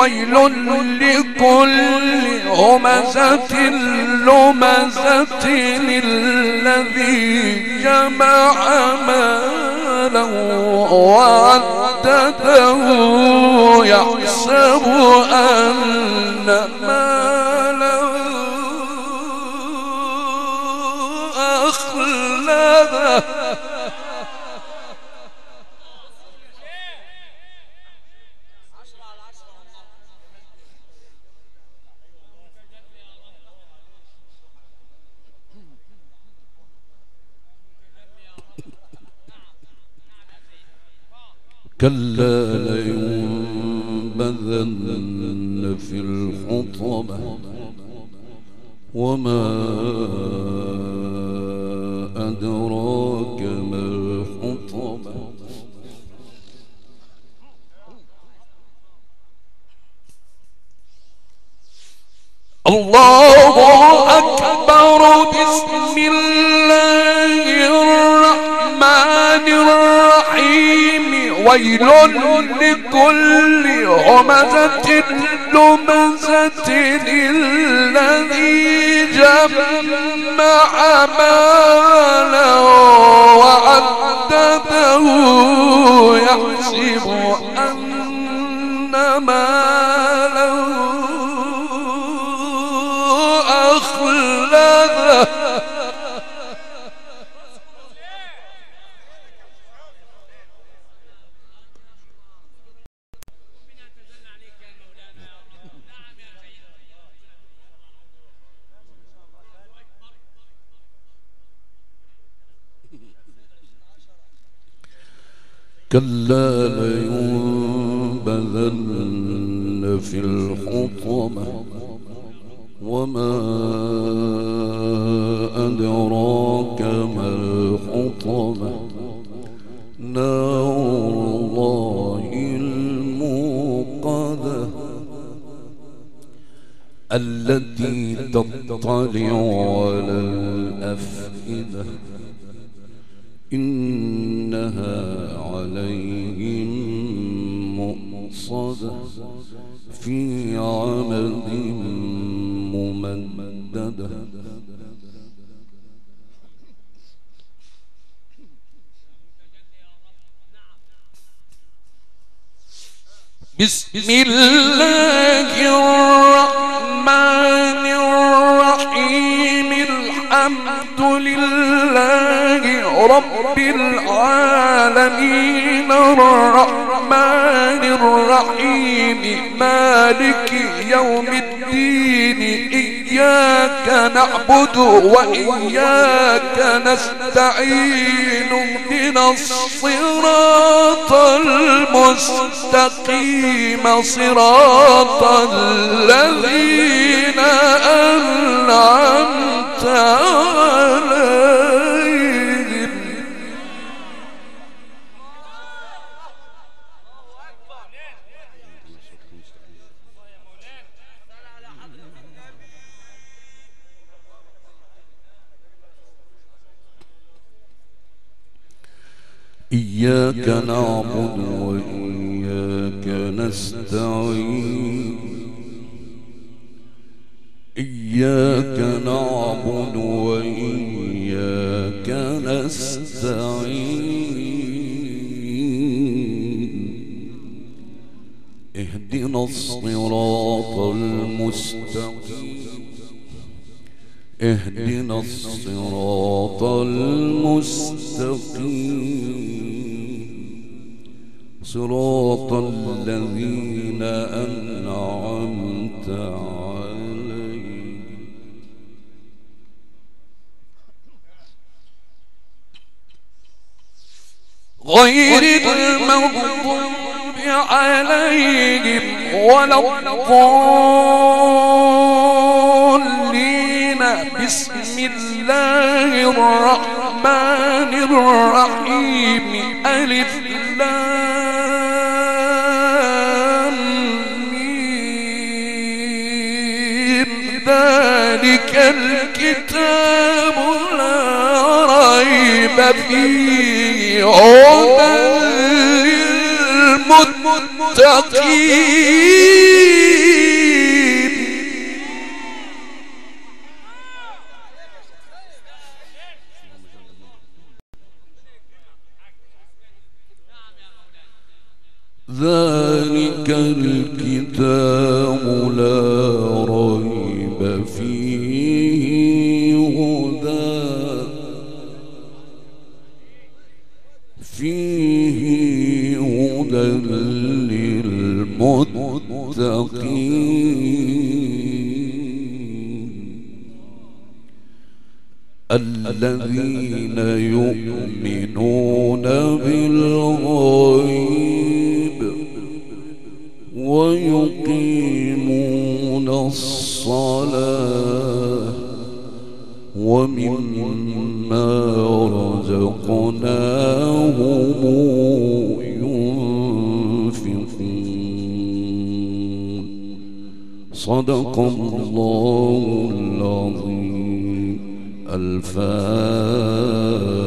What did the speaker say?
ويل لكل همزة لمزة الذي جمع مالا وعدده يحسب أن ماله أخلده كلا لينبذن في الحطمة وما أدراك ما الحطمة الله أكبر بسم الله الرحمن الرحيم ويل لكل همزة لمزة الذي جمع مالا وعدده يحسب أن ماله أخلده كلا لينبذن في الحطمة وما أدراك ما الحطمة نار الله الموقدة التي تطلع على الأفئدة إنها عليهم مؤصدة في عمد ممددة بسم الله الرحمن الرحيم الحمد لله رب العالمين الرحمن الرحيم مالك يوم الدين إياك نعبد وإياك نستعين اهدنا الصراط المستقيم صراط الذين أنعمت عليهم إياك نعبد وإياك نستعين إياك نعبد وإياك نستعين اهدنا الصراط المستقيم اهدنا الصراط المستقيم صراط الذين أنعمت عليهم غير المغضوب عليهم ولا الضالين بسم الله الرحمن الرحيم ألف لام ميم ذلك الكتاب لا ريب فيه هدى للمتقين ذلك الكتاب لا ريب فيه هدى للمتقين الذين يؤمنون بالغيب ويقيمون الصلاة ومما رزقناهم ينفقون. صدق الله العظيم. الفاتحة.